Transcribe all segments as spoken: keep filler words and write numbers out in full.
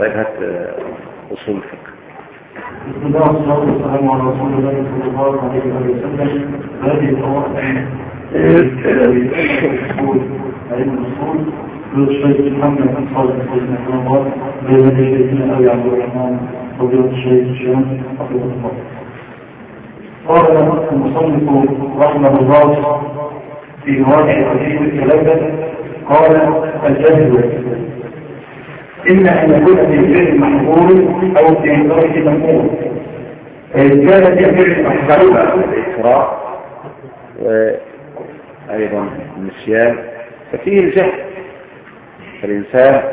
طيب هات أصول الفقه. بسم الله والصلاة والسلام على رسول الله صلى الله عليه وسلم. هذه الأوراق علم الأصول للشيخ محمد بن صالح بن محمد بين الشيخين أبي عبد الرحمن فضيلة الشيخ الشام حفظه الله. قال المصنف رحمه الله في مواضع حديث الكلام قال الجهل إما أن يكون في فعل محظور أو في ترك مأمور. فإن كان في فعل محظور الإسراء وأيضا النسيان ففيه الجهل. فالإنسان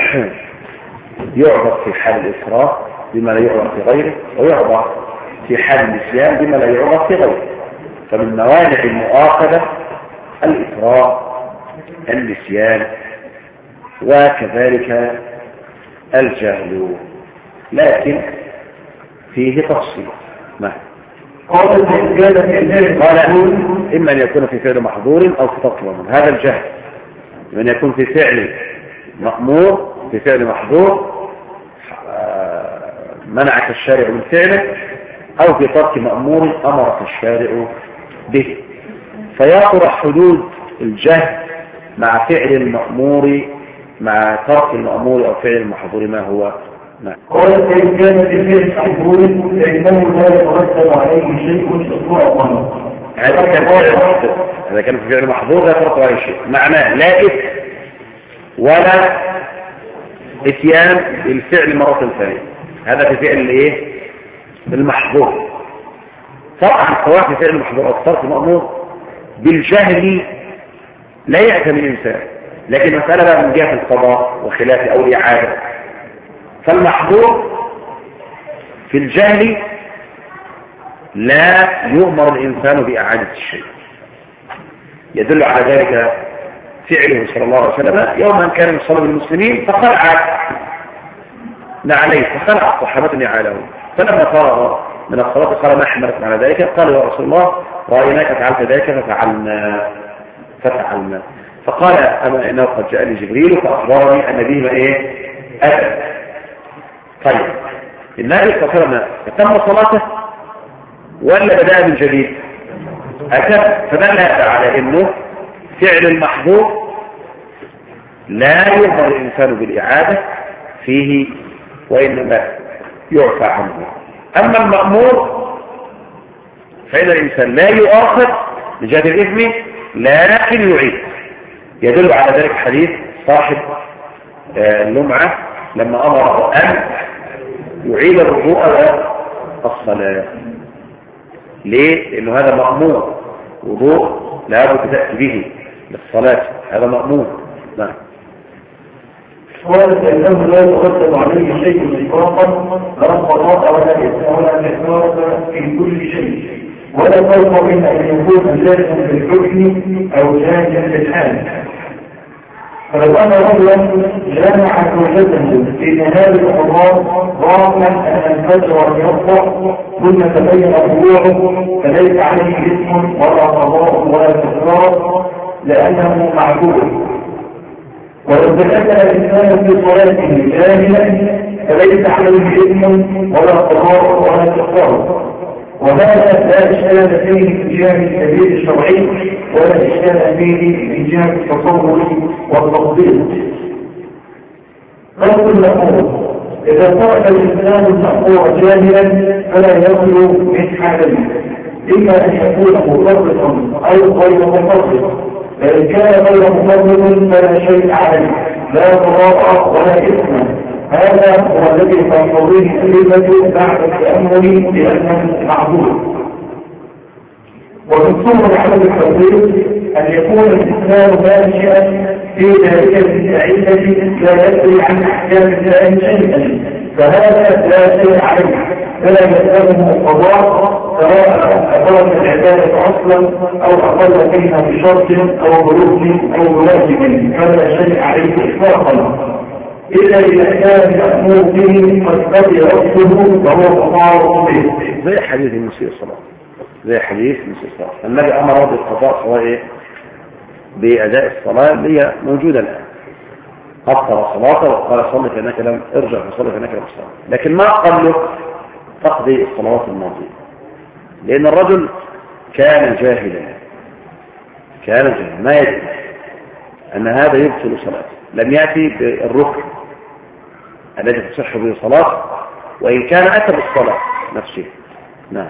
يعرض في حال الإسراء بما لا يعرض في غيره، ويعرض في حال النسيان بما لا يعرض في غيره. فمن موانع المؤاخذة الإسراء، النسيان، وكذلك الجهل، لكن فيه تفصيل. ما قال قال إما أن يكون في فعل محظور أو في ترك مأمور. هذا الجهل من يكون في فعل مأمور في فعل محظور منعك الشارع من فعله، أو في ترك مأمور أمرك الشارع به. فيطرح حدود الجهل مع فعل المأمور مع ترك المأمور أو فعل المحظور ما هو. نعم. قال فإن كان في فعل محظور فإنه لا يترتب عليه شيء إطلاقا. هذا كان هذا كان في فعل محظور لا يترتب عليه شيء، معناه لا إثم ولا إتيان بالفعل مرة ثانية. هذا في فعل الإيه؟ المحظور. طبعا سواء في فعل المحظور أو ترك المأمور بالجهل لا يأتم الإنسان، لكن مسألة بقى من جهة القضاء وخلافه أو الإعادة. فالمحظور في الجهل لا يؤمر الإنسان بإعادة الشيء. يدل على ذلك فعله صلى الله عليه وسلم يوما كان يصلي بالمسلمين فخلع نعليه فخلع الصحابة نعاله، فلما فرغ من الصلاة قال ما حملكم على ذلك؟ قال يا رسول الله رأيناك فعلت ذلك ففعلنا ففعلنا فقال أما إنه قد جاء لي جبريل فأخبرني أن بهما إيه؟ أتى. طيب النبي صلى الله عليه وسلم تم صلاته ولا بدأ من جديد؟ أتى. فدل على إنه فعل المحظور لا يؤمر الإنسان بالإعادة فيه وإنما يعفى عنه. أما المأمور فإن الإنسان لا يؤاخذ لجهة الإثم لكن يعيد. يدل على ذلك حديث صاحب اللمعة لما أمر أن يعيد الوضوء والصلاة. ليه؟ لأنه هذا مأمور، وضوء لا بد تأتي به للصلاة، هذا مأمور. نعم. قالت أنه لا يترتب عليه شيء إطلاقا لا قضاء ولا إثم ولا كفارة في كل شيء، ولا فرق بين أن يكون جاهزا بالحكم أو جاهزا بالحال. فلو أن رجلا جامع زوجته في نهار الرمضان ظانا أن الفجر يطلع ثم تبين طلوعه فليس عليه إثم ولا قضاء ولا كفارة لأنه معذور. ولو تكلم الإنسان في صلاته جاهلا فليس عليه إثم ولا قضاء ولا كفارة. وهذا لا إشكال فيه في جهة التدبير الشرعي ولا إشكال فيه في جهة التصور والتطبيق. قول المأمور إذا ترك الإنسان المأمور جاهلا فلا يخلو من حالين، إما أن يكون مفرطا أو غير مفرط. فإن كان غير مفرط فلا شيء عليه لا ضرر ولا إثم. هذا هو الذي تنتظره الكلمة بعد التأمل بأنه معذور. ومن صور عمل التوحيد أن يكون الإسلام ماشيا في دائرة بعيدة لا يدري عن أحكام الله شيئا، فهذا لا شيء عليه فلا يلزمه قضاء سواء أقام العبادة أصلا أو أقل فيها بشرط أو بركن أو واجب فلا شيء عليه إطلاقا، إلا إذا كان يأمر به فاستطيع ربه فهو قضاء به. زي حديث المسيء الصلاة زي حديث المسيء الصلاة النبي أمر بالقضاء سواء بأداء الصلاة اللي هي موجودة الآن. قصر صلاته وقال صلي فإنك لم ارجع فصلي فإنك لم تصلي، لكن ما قال له تقضي الصلوات الماضية، لأن الرجل كان جاهلا كان جاهلا ما يدري أن هذا يبطل صلاته، لم يأتي بالركن الذي تصح به صلاة وإن كان أتى بالصلاة نفسه. نعم.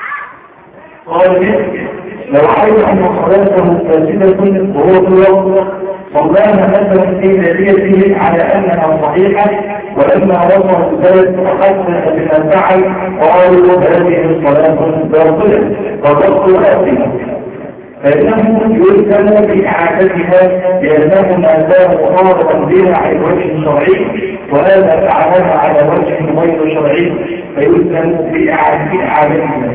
قال لو علم أن صلاته فاسدة وهو في وقت صلاها مثلا في نيته على أنها صحيحة، ولما وصل البلد وحدث بما فعل قالوا هذه الصلاة باطلة وتبطل أصلا، فإنه يلزم بإعادتها لأنه ما دام مطالبا بها على الوجه الشرعي وهذا فعلها على وجه غير شرعي فيلزم بإعادتها.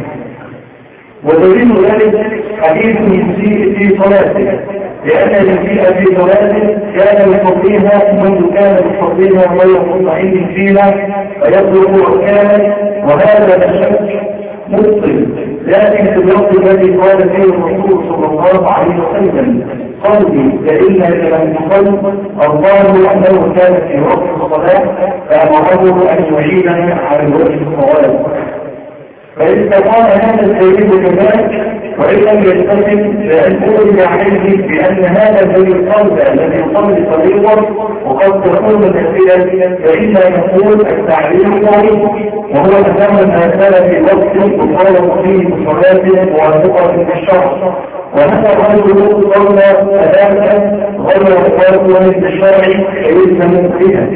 ودليل ذلك حديث يسيء في صلاته، لأن يسيء في صلاته كان يصليها منذ كان يصليها غير مطمئن فيها فيطلب أركانا، وهذا لا شك مبطل، لكن في الوقت الذي قال فيه الرسول صلى الله عليه وسلم صلي فإنك لم تصل، الله أنه كان في وقت الصلاة فأمره أن يعيدها على الوجه الصواب. فإذا قال هذا السيد كذلك وإن لم يستسلم لأن أولي عليه بأن هذا الذي القلب الذي يصلي طريقا وقد تكون الأسئلة فإلا يقول التعليم قوي وهو أنه ما كان في وقت يطالب فيه بصلاته موافقة بالشرع، وهذا الرجل صلى ثلاثة غير موافقة بالشرع فيلزم بها.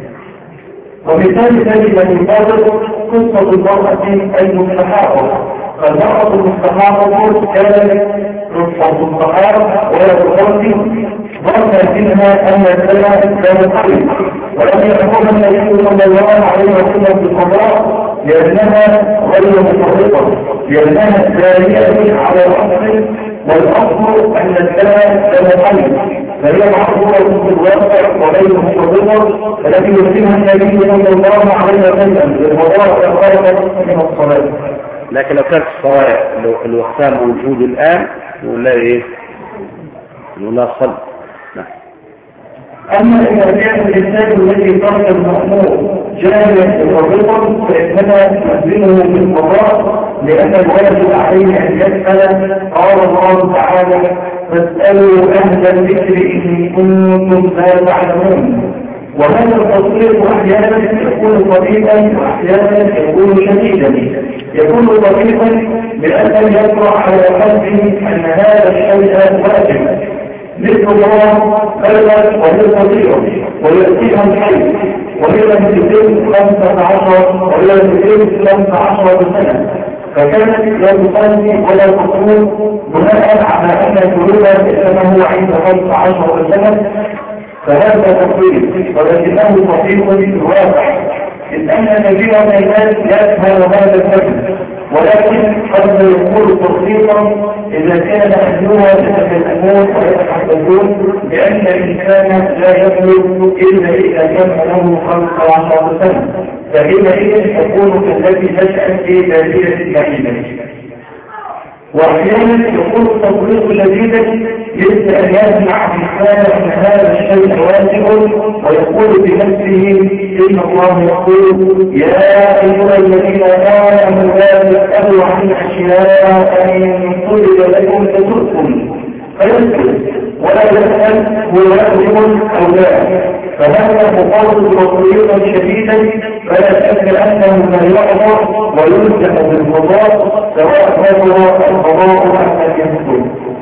ومثال ذلك المنطبق قصة المرأة المستحاضة، فالمرأة المستحاضة كانت قصة المستحاضة ولا تصلي ظن منها أن السنة كانت قريبة، ولم يحكم النبي صلى الله عليه وسلم بالقضاء لأنها غير مفرطة، لأنها جارية على رأسه، والأصل أن السنة كانت قريبة فهي معقولة في الواقع وغير مفرطة، فلكن يسمى النبي صلى الله عليه وسلم بالقضاء الخارج من الصلاة. لكن لو كانت الصلاة الوقتان موجود الآن نقول لها إيه؟ نقول لها صل. أما إذا كان الإنسان الذي ترك المأمور جاهلا مفرطا فإننا نلزمه بالقضاء، لأن الواجب عليه أن يسأل. قال الله تعالى فاسألوا أهل الذكر إن كنتم لا تعلمون. وهذا التصريف أحيانا يكون طبيعا وأحيانا يكون شديدا. يكون طبيعا بأن يطرح على قلبه أن هذا الشيء واجب، مثل الله خلق ويستطيع ويأتيها الحي وهي لم تتم خمسة عشر وهي لم تتم خمسة عشر سنة، فكانت لا تصلي ولا تصوم بناء على أن الجلوة إنما هو عند خمسة عشر سنة، فهذا تقريب ولكنه صحيح في الواقع، إن أن كثيرا من الناس يفهم هذا الفهم، ولكن قد يكون تصديقا إذا كان أهلها يتكلمون ويتحدثون بأن الإنسان لا يبلغ إلا إذا كان له خمسة عشر سنة، فحينئذ تكون كالتي تشأت في بادية بعيدة. وأحيانا يكون التطبيق شديدا مثل أن يسمع الإنسان أن هذا الشيء واجب ويقول بنفسه إن الله يقول يا أيها الذين آمنوا لا تسألوا عن أشياء أن تبد لكم تسؤكم فيسأل ولا يسأل هو واجب أو لا، فهذا مقاصد تطبيقا شديدا فلا شك أنه لا يعذر ويلزم بالقضاء سواء نظر القضاء أم لم يحصل.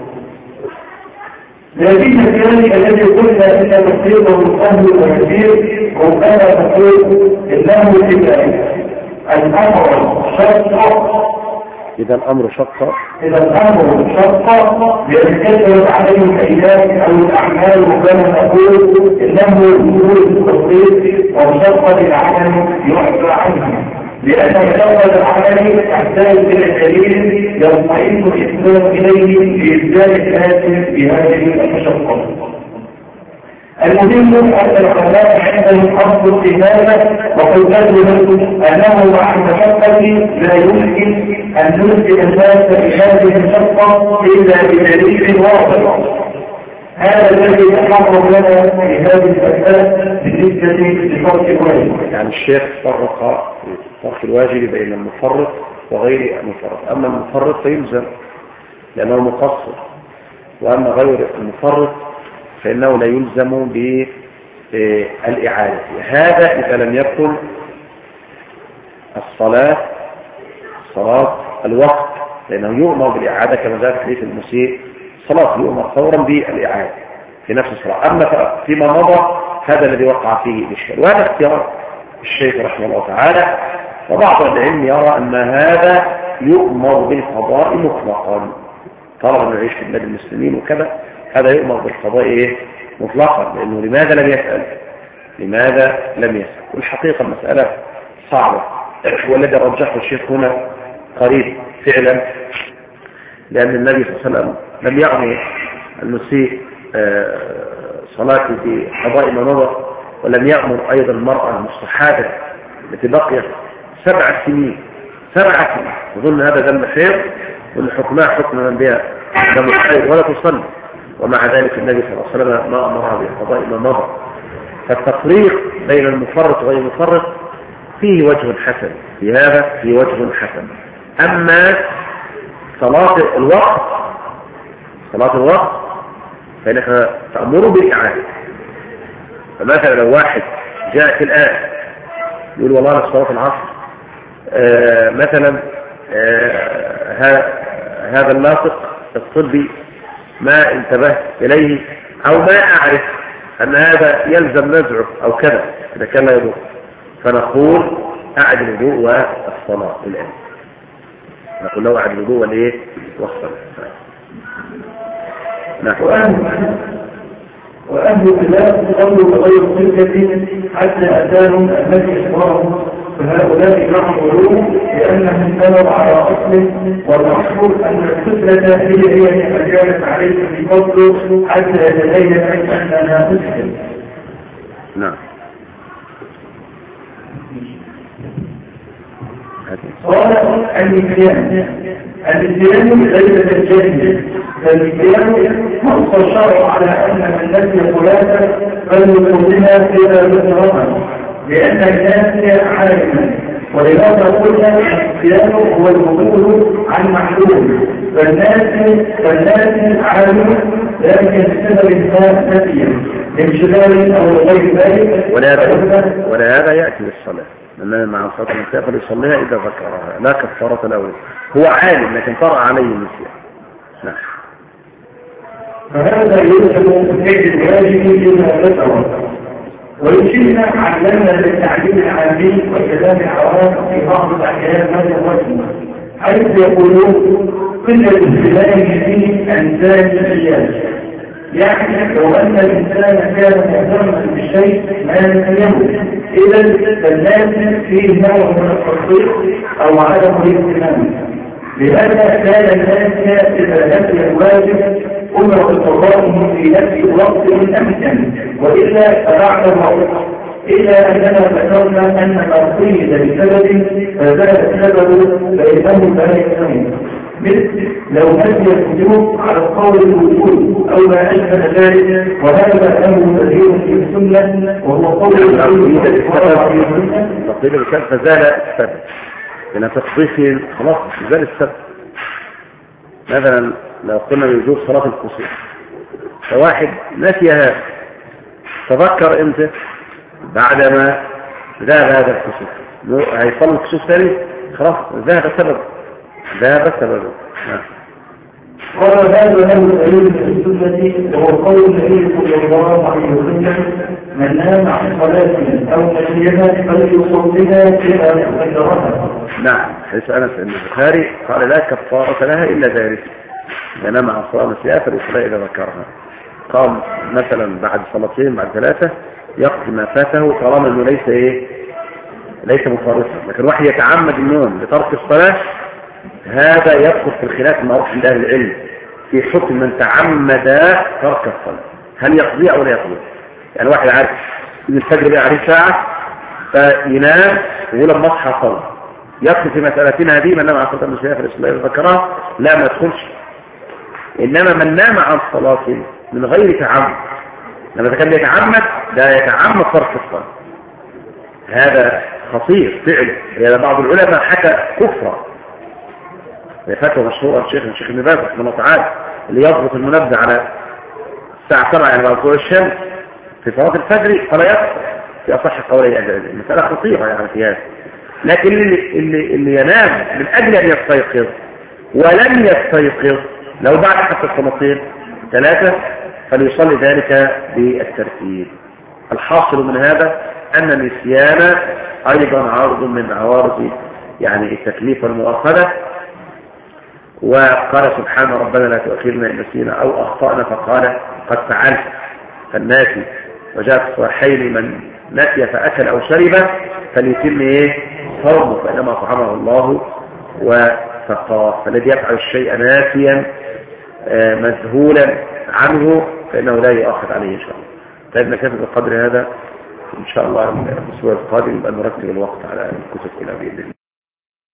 لكن ذلك الذي قلنا ان تصديقه السهل والكثير ربما تقول انه كذلك الامر شق. اذا الامر شق اذا الامر شق ليتكثر عليه الايام او الاعمال، وكما نقول انه وجود التصديق وشق للعمل يعفى عنه، لأن مجرد العمل تحتاج إلى دليل يطمئن الإسلام إليه في إبدال الناس بهذه المشقة. المهم أن العلماء عندهم أصل الإمامة وقد أجلوا أنه مع المشقة لا يمكن أن نلزم الناس بهذه المشقة إلا بدليل واضح، هذا الذي يتحرك لنا في هذه المسألة بالنسبة لفرق الواجب. يعني الشيخ فرق فرق الواجب بين المفرط وغير المفرط. أما المفرط فيلزم لأنه مقصر، وأما غير المفرط فإنه لا يلزم بالإعادة. هذا إذا لم يكن الصلاة صلاة الوقت، لأنه يؤمر بالإعادة كما ذلك حديث المسيء صلاة يؤمر فورا بالإعادة في نفس الصلاة. أما فيما مضى هذا الذي وقع فيه الإشكال، وهذا اختيار الشيخ رحمه الله تعالى. وبعض العلم يرى أن هذا يؤمر بالقضاء مطلقا، طالما انه يعيش في بلاد المسلمين وكذا هذا يؤمر بالقضاء إيه؟ مطلقا، لأنه لماذا لم يسأل؟ لماذا لم يسأل؟ والحقيقة المسألة صعبة، والذي رجحه الشيخ هنا قريب فعلا، لأن النبي صلى الله عليه وسلم لم يغني المسيء صلاة في قضاء ما مضى، ولم يأمر أيضا المرأة المستحاضة التي بقيت سبع سنين سبع سنين وظن هذا ذنب خير وأن حكمها حكم من بها دم الحيض ولا تصلي، ومع ذلك النبي صلى الله عليه وسلم ما أمرها بقضاء ما مضى. فالتفريق بين المفرط وغير المفرط فيه وجه حسن، في هذا فيه وجه حسن. أما صلاة الوقت صلاة الوقت فإنها تأمر بالإعادة. فمثلا لو واحد جاء في الآن يقول والله أنا صلاة العصر آه مثلا آه هذا اللاصق الطبي ما انتبهت إليه أو ما أعرف أن هذا يلزم نزعه أو كذا إذا كان لا يضر، فنقول أعد الوضوء والصلاة الآن، نقول له أعد الوضوء والإيه والصلاة. نعم. وأهل الخلاف صلوا بغير صفة حتى أتاهم الذي إخبارهم، فهؤلاء يعملون لأنهم كانوا على أصل، والأصل أن السفلة هي هي ما كانت عليك في فضل حتى يتبين أنها مسلم. نعم. قال النسيان النسيان ليس الجاهل، فالنسيان نص الشرع على أن من نسي ثلاثة فليقولها إلى ذكرها لأن الناس عالما. ولهذا قلنا النسيان هو الوصول عن معلوم، فالناس فالناس عالم لكن بسبب ما نسي لانشغال أو غير ذلك. ولهذا يأتي للصلاة لأنه مع صلاة المساء فليصليها إذا ذكرها لا كفارة له، هو عالم لكن طرأ عليه النسيان. نعم. فهذا يلزم فعل الواجب بما ذكر. ويشيرنا علمنا للتعليم العامي وكلام العوام في بعض الأحيان هذا الوجه، حيث يقولون كل الإسلام فيه أنسان الإياس، يعني لو أن الإنسان كان مهتما بالشيء ما يموت، إذا فالناس فيه نوع من التصديق أو عدم الاهتمام. لهذا كان الناس إذا نسي الواجب أمر بقضائه في نفس الوقت الأمكن، وإلا فبعد الوقت، إلا أننا ذكرنا أن ما قيد بسبب فزاد السبب فإنه لا يكتمل، مثل لو نسي الوجوب على القول الوجود أو ما أشبه ذلك، وهذا له تدين في السنة وهو قول العلم في السنة. تقييد بسبب فزال السبب، لأن تقضيه خلاص زال السبب. مثلا لو قلنا بوجوب صلاة الكسوف فواحد نسي هذا تذكر امتى؟ بعدما ذهب هذا الكسوف، هيصلي الكسوف ثاني خلاص ذهب السبب ذهب السبب. قال هذا له دليل في السنة وهو قول النبي صلى الله عليه وسلم من نام عن صلاة أو نسيها فليصليها كما ذكرها. نعم. حيث أنس بن البخاري قال لا كفارة لها إلا ذلك، من نام عن صلاة نسيها فليصليها إذا ذكرها. قام مثلا بعد صلاتين بعد ثلاثة يقضي ما فاته طالما انه ليس ايه ليس مفارطا. لكن واحد يتعمد النوم لترك الصلاة هذا يدخل في الخلاف المعروف عند اهل العلم في حكم من تعمد ترك الصلاة، هل يقضي او لا يقضي؟ يعني واحد عارف ان الفجر بقى عليه ساعة فينام ويقول لما اصحى صلاه، يدخل في مسألتنا هذه من نام عن صلاة النسيان فليصليها إذا ذكرها؟ لا، ما يدخلش. انما من نام عن صلاة من غير تعمد. لما كان يتعمد ده يتعمد ترك الصلاة، هذا خطير فعلا. يعني بعض العلماء حكى كفرا، فتوى مشهورة الشيخ الشيخ ابن باز رحمه الله تعالى اللي يضبط المنبه على الساعة سبعة يعني بعد طلوع الشمس في صلاة الفجر فلا يكفر في أصح قولي أهل العلم. المسألة خطيرة يعني في هذا. لكن اللي, اللي, اللي ينام من أجل أن يستيقظ ولم يستيقظ لو بعد حتى الصلاتين ثلاثة فليصلي ذلك بالترتيب. الحاصل من هذا أن النسيان أيضا عارض من عوارض يعني التكليف المؤخرة. وقال سبحانه ربنا لا تؤاخذنا إن نسينا أو أخطأنا فقال قد فعلت فالناسي. وجاء في الصحيحين من نسي فأكل أو شرب فليتم إيه صومه فإنما طعمه الله وسقاه. فالذي يفعل الشيء ناسيا مذهولا عنه فإنه لا يؤاخذ عليه إن شاء الله. طيب نكتفي بقدر هذا إن شاء الله. الأسبوع القادم يبقى نرتب الوقت على الكتب كلها بإذن الله.